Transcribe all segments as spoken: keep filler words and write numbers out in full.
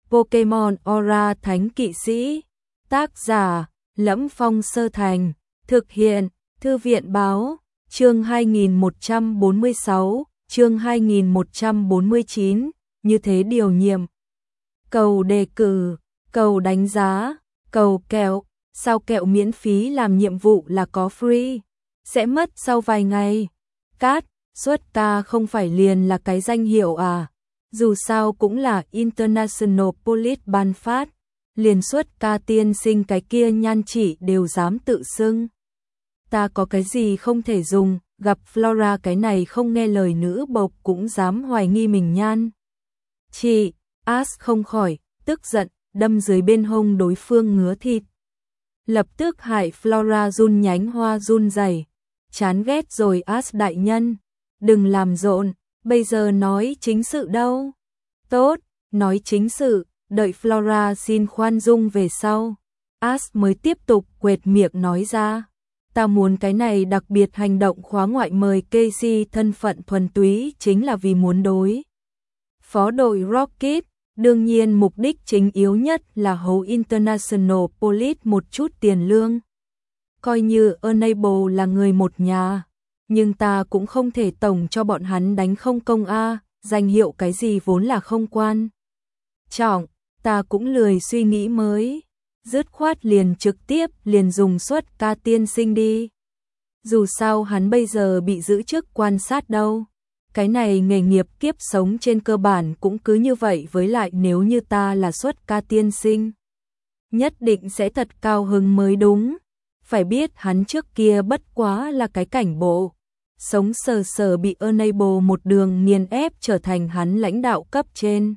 Pokemon Aura Thánh Kỵ Sĩ. Tác giả: Lẫm Phong Sơ Thành. Thực hiện: Thư viện báo. Chương hai nghìn một trăm bốn mươi sáu, chương hai nghìn một trăm bốn mươi chín, như thế điều nhiệm. Cầu đề cử, cầu đánh giá, cầu kẹo, sao kẹo miễn phí làm nhiệm vụ là có free, sẽ mất sau vài ngày. Cát, suất ta không phải liền là cái danh hiệu à, dù sao cũng là International Police ban phát, liền suất ca tiên sinh cái kia nhan chỉ đều dám tự xưng. Ta có cái gì không thể dùng, gặp Flora cái này không nghe lời nữ bộc cũng dám hoài nghi mình nhan. Chị, Ash không khỏi, tức giận, đâm dưới bên hông đối phương ngứa thịt. Lập tức hại Flora run nhánh hoa run rẩy. Chán ghét rồi Ash đại nhân, đừng làm rộn, bây giờ nói chính sự đâu. Tốt, nói chính sự, đợi Flora xin khoan dung về sau. Ash mới tiếp tục quệt miệng nói ra. Ta muốn cái này đặc biệt hành động khóa ngoại mời Casey thân phận thuần túy chính là vì muốn đối phó đội Rocket, đương nhiên mục đích chính yếu nhất là hấu International Police một chút tiền lương. Coi như Enable là người một nhà, nhưng ta cũng không thể tổng cho bọn hắn đánh không công a, danh hiệu cái gì vốn là không quan trọng, ta cũng lười suy nghĩ mới. Dứt khoát liền trực tiếp liền dùng suất ca tiên sinh đi. Dù sao hắn bây giờ bị giữ chức quan sát đâu. Cái này nghề nghiệp kiếp sống trên cơ bản cũng cứ như vậy, với lại nếu như ta là suất ca tiên sinh, nhất định sẽ thật cao hứng mới đúng. Phải biết hắn trước kia bất quá là cái cảnh bộ, sống sờ sờ bị Enable một đường nghiền ép trở thành hắn lãnh đạo cấp trên.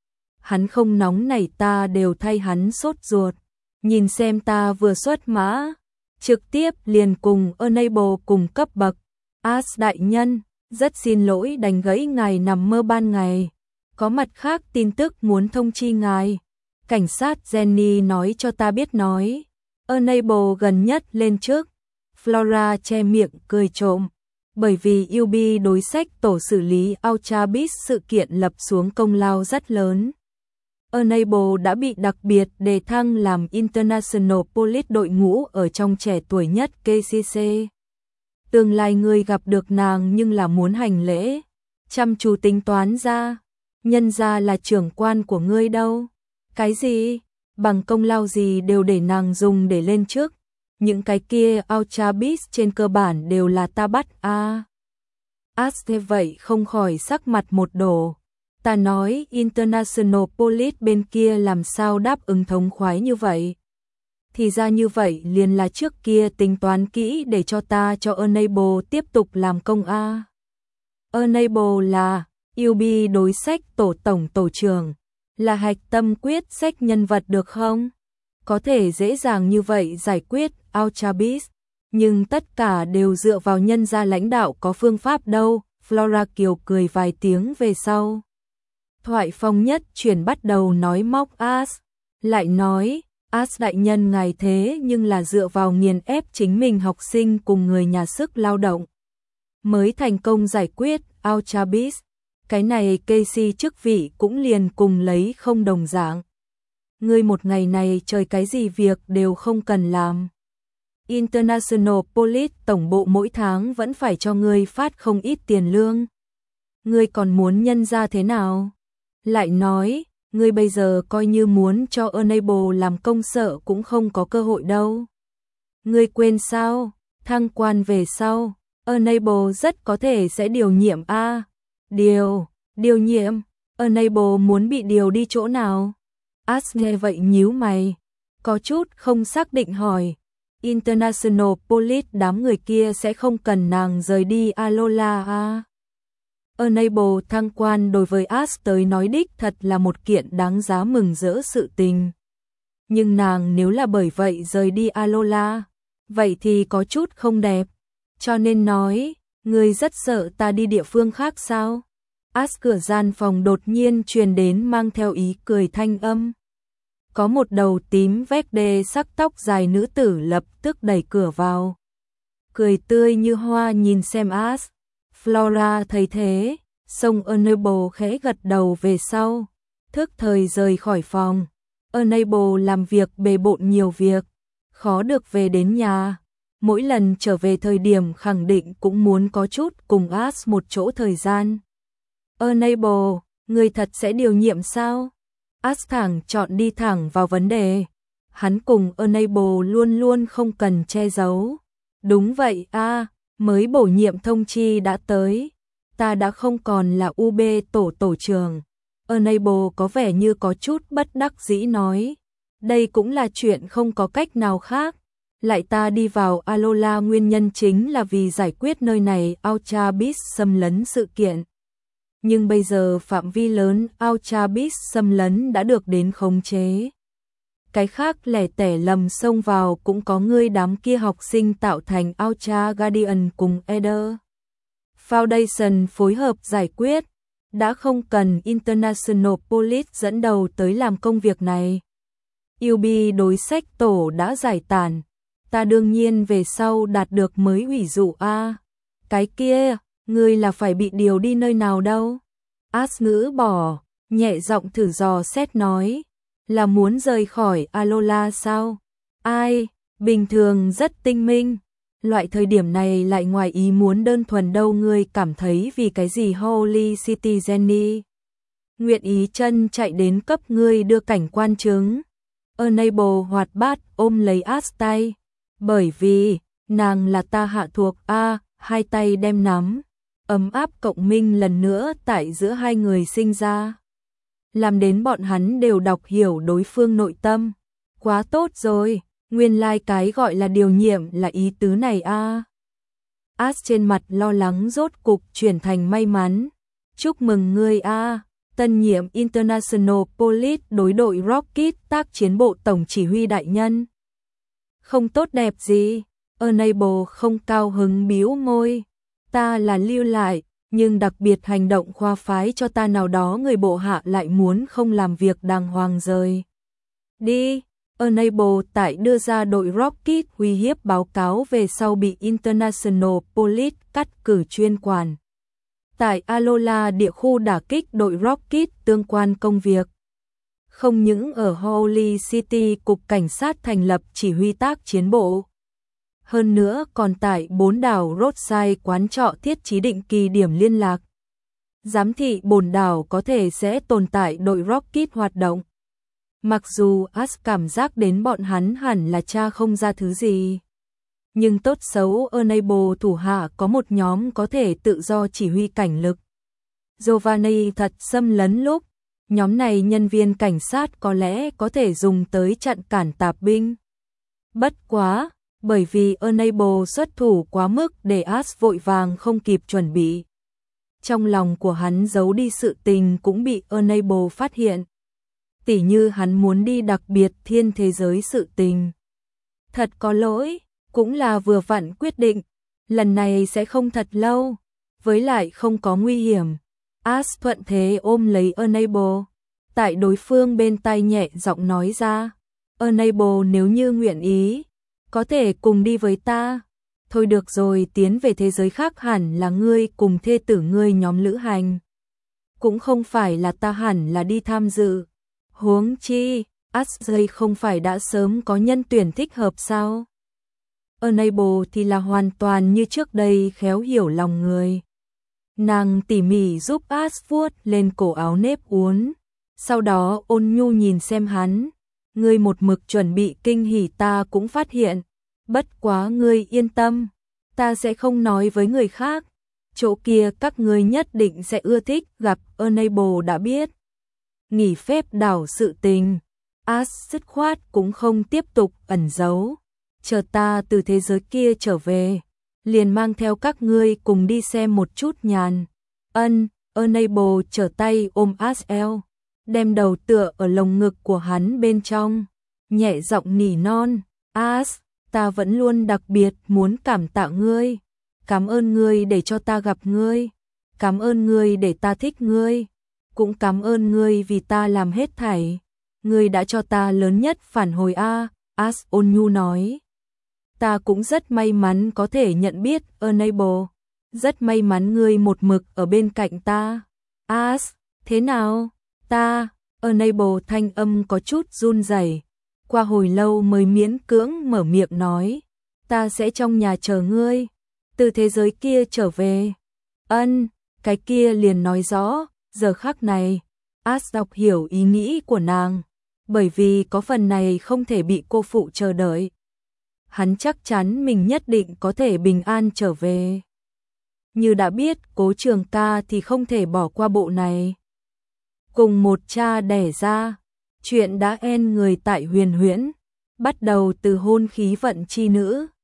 Hắn không nóng nảy ta đều thay hắn sốt ruột. Nhìn xem ta vừa xuất mã, trực tiếp liền cùng Enable cùng cấp bậc. Ash đại nhân, rất xin lỗi đánh gãy ngài nằm mơ ban ngày. Có mặt khác tin tức muốn thông chi ngài. Cảnh sát Jenny nói cho ta biết nói. Enable gần nhất lên trước. Flora che miệng cười trộm. Bởi vì u bê đối sách tổ xử lý Ultra Beast sự kiện lập xuống công lao rất lớn. Enable đã bị đặc biệt đề thăng làm International Police đội ngũ ở trong trẻ tuổi nhất ca xê xê. Tương lai ngươi gặp được nàng nhưng là muốn hành lễ, chăm chú tính toán ra, nhân ra là trưởng quan của ngươi đâu. Cái gì? Bằng công lao gì đều để nàng dùng để lên trước. Những cái kia Ultra Beast trên cơ bản đều là ta bắt a. À. Ash thế vậy không khỏi sắc mặt một đổ. Ta nói International Police bên kia làm sao đáp ứng thống khoái như vậy. Thì ra như vậy liền là trước kia tính toán kỹ để cho ta cho Enable tiếp tục làm công a. Enable là u bê đối sách tổ tổng tổ trưởng, là hạch tâm quyết sách nhân vật được không? Có thể dễ dàng như vậy giải quyết Ultra Beast, nhưng tất cả đều dựa vào nhân gia lãnh đạo có phương pháp đâu. Flora kiều cười vài tiếng về sau. Thoại phong nhất chuyển bắt đầu nói móc Ash, lại nói, Ash đại nhân ngài thế nhưng là dựa vào nghiền ép chính mình học sinh cùng người nhà sức lao động mới thành công giải quyết Ultra Beast, cái này Casey chức vị cũng liền cùng lấy không đồng dạng. Ngươi một ngày này trời cái gì việc đều không cần làm. International Police tổng bộ mỗi tháng vẫn phải cho ngươi phát không ít tiền lương. Ngươi còn muốn nhân ra thế nào? Lại nói, ngươi bây giờ coi như muốn cho Enable làm công sợ cũng không có cơ hội đâu. Ngươi quên sao? Thăng quan về sau, Enable rất có thể sẽ điều nhiệm a. À, điều, điều nhiệm, Enable muốn bị điều đi chỗ nào? Ash nghe vậy nhíu mày, có chút không xác định hỏi. International Police đám người kia sẽ không cần nàng rời đi Alola à? Enable thăng quan đối với Ash tới nói đích thật là một kiện đáng giá mừng rỡ sự tình. Nhưng nàng nếu là bởi vậy rời đi Alola, vậy thì có chút không đẹp. Cho nên nói, ngươi rất sợ ta đi địa phương khác sao? Ash cửa gian phòng đột nhiên truyền đến mang theo ý cười thanh âm. Có một đầu tím vét đê sắc tóc dài nữ tử lập tức đẩy cửa vào. Cười tươi như hoa nhìn xem Ash. Flora thấy thế, song Enable khẽ gật đầu về sau. thức thời rời khỏi phòng. Enable làm việc bề bộn nhiều việc, khó được về đến nhà. Mỗi lần trở về thời điểm khẳng định cũng muốn có chút cùng As một chỗ thời gian. Enable, người thật sẽ điều nhiệm sao? As thẳng chọn đi thẳng vào vấn đề. Hắn cùng Enable luôn luôn không cần che giấu. Đúng vậy a, à, mới bổ nhiệm thông chi đã tới. Ta đã không còn là u bê tổ tổ trưởng. Enable có vẻ như có chút bất đắc dĩ nói. Đây cũng là chuyện không có cách nào khác. Lại ta đi vào Alola nguyên nhân chính là vì giải quyết nơi này Ultra Beast xâm lấn sự kiện. Nhưng bây giờ phạm vi lớn Ultra Beast xâm lấn đã được đến khống chế. Cái khác lẻ tẻ lầm xông vào cũng có ngươi đám kia học sinh tạo thành Ultra Guardian cùng Eder Foundation phối hợp giải quyết. Đã không cần International Police dẫn đầu tới làm công việc này. u bê đối sách tổ đã giải tản. Ta đương nhiên về sau đạt được mới hủy dụ a. À, cái kia, ngươi là phải bị điều đi nơi nào đâu? As ngữ bỏ, nhẹ giọng thử dò xét nói, là muốn rời khỏi Alola sao? Ai, bình thường rất tinh minh, loại thời điểm này lại ngoài ý muốn đơn thuần đâu. Ngươi cảm thấy vì cái gì Holy City Jenny nguyện ý chân chạy đến cấp ngươi đưa cảnh quan chứng? Enable hoạt bát ôm lấy As tay. Bởi vì, nàng là ta hạ thuộc a, à, hai tay đem nắm. Ấm áp cộng minh lần nữa tại giữa hai người sinh ra. Làm đến bọn hắn đều đọc hiểu đối phương nội tâm. Quá tốt rồi, nguyên lai like cái gọi là điều nhiệm là ý tứ này a. À. As trên mặt lo lắng rốt cục chuyển thành may mắn. Chúc mừng ngươi a, à. Tân nhiệm International Police đối đội Rocket tác chiến bộ tổng chỉ huy đại nhân. Không tốt đẹp gì, Enable không cao hứng bĩu môi. Ta là lưu lại, nhưng đặc biệt hành động khoa phái cho ta nào đó người bộ hạ lại muốn không làm việc đàng hoàng rời đi. Enable tại đưa ra đội Rocket uy hiếp báo cáo về sau bị International Police cắt cử chuyên quản. Tại Alola địa khu đả kích đội Rocket tương quan công việc. Không những ở Holy City cục cảnh sát thành lập chỉ huy tác chiến bộ. Hơn nữa còn tại bốn đảo Roadside quán trọ thiết trí định kỳ điểm liên lạc. Giám thị bồn đảo có thể sẽ tồn tại đội Rocket hoạt động. Mặc dù As cảm giác đến bọn hắn hẳn là tra không ra thứ gì. Nhưng tốt xấu Enable thủ hạ có một nhóm có thể tự do chỉ huy cảnh lực. Giovanni thật xâm lấn lúc. Nhóm này nhân viên cảnh sát có lẽ có thể dùng tới chặn cản tạp binh. Bất quá, bởi vì Enable xuất thủ quá mức để As vội vàng không kịp chuẩn bị. Trong lòng của hắn giấu đi sự tình cũng bị Enable phát hiện. Tỉ như hắn muốn đi đặc biệt thiên thế giới sự tình. Thật có lỗi, cũng là vừa vặn quyết định, lần này sẽ không thật lâu, với lại không có nguy hiểm. As thuận thế ôm lấy Enable, tại đối phương bên tai nhẹ giọng nói ra, Enable nếu như nguyện ý, có thể cùng đi với ta. Thôi được rồi, tiến về thế giới khác hẳn là ngươi cùng thê tử ngươi nhóm lữ hành. Cũng không phải là ta hẳn là đi tham dự. Huống chi, Ashley không phải đã sớm có nhân tuyển thích hợp sao? Enable thì là hoàn toàn như trước đây khéo hiểu lòng người. Nàng tỉ mỉ giúp As vuốt lên cổ áo nếp uốn. Sau đó ôn nhu nhìn xem hắn. Ngươi một mực chuẩn bị kinh hỉ ta cũng phát hiện. Bất quá ngươi yên tâm. Ta sẽ không nói với người khác. Chỗ kia các ngươi nhất định sẽ ưa thích gặp. Enable đã biết. Nghỉ phép đảo sự tình. As dứt khoát cũng không tiếp tục ẩn giấu. Chờ ta từ thế giới kia trở về. Liền mang theo các ngươi cùng đi xem một chút nhàn. Ân, Enable trở tay ôm As eo. Đem đầu tựa ở lồng ngực của hắn bên trong. Nhẹ giọng nỉ non. As, ta vẫn luôn đặc biệt muốn cảm tạ ngươi. Cảm ơn ngươi để cho ta gặp ngươi. Cảm ơn ngươi để ta thích ngươi. Cũng cảm ơn ngươi vì ta làm hết thảy. Ngươi đã cho ta lớn nhất phản hồi a. As ôn nhu nói. Ta cũng rất may mắn có thể nhận biết Enable. Rất may mắn ngươi một mực ở bên cạnh ta. As, thế nào? Ta, Enable thanh âm có chút run rẩy, qua hồi lâu mới miễn cưỡng mở miệng nói, ta sẽ trong nhà chờ ngươi, từ thế giới kia trở về. Ân, cái kia liền nói rõ, giờ khắc này, As đọc hiểu ý nghĩ của nàng, bởi vì có phần này không thể bị cô phụ chờ đợi. Hắn chắc chắn mình nhất định có thể bình an trở về. Như đã biết Cố Trường Ca thì không thể bỏ qua bộ này. Cùng một cha đẻ ra, chuyện đã en người tại Huyền Huyễn, bắt đầu từ hôn khí vận chi nữ,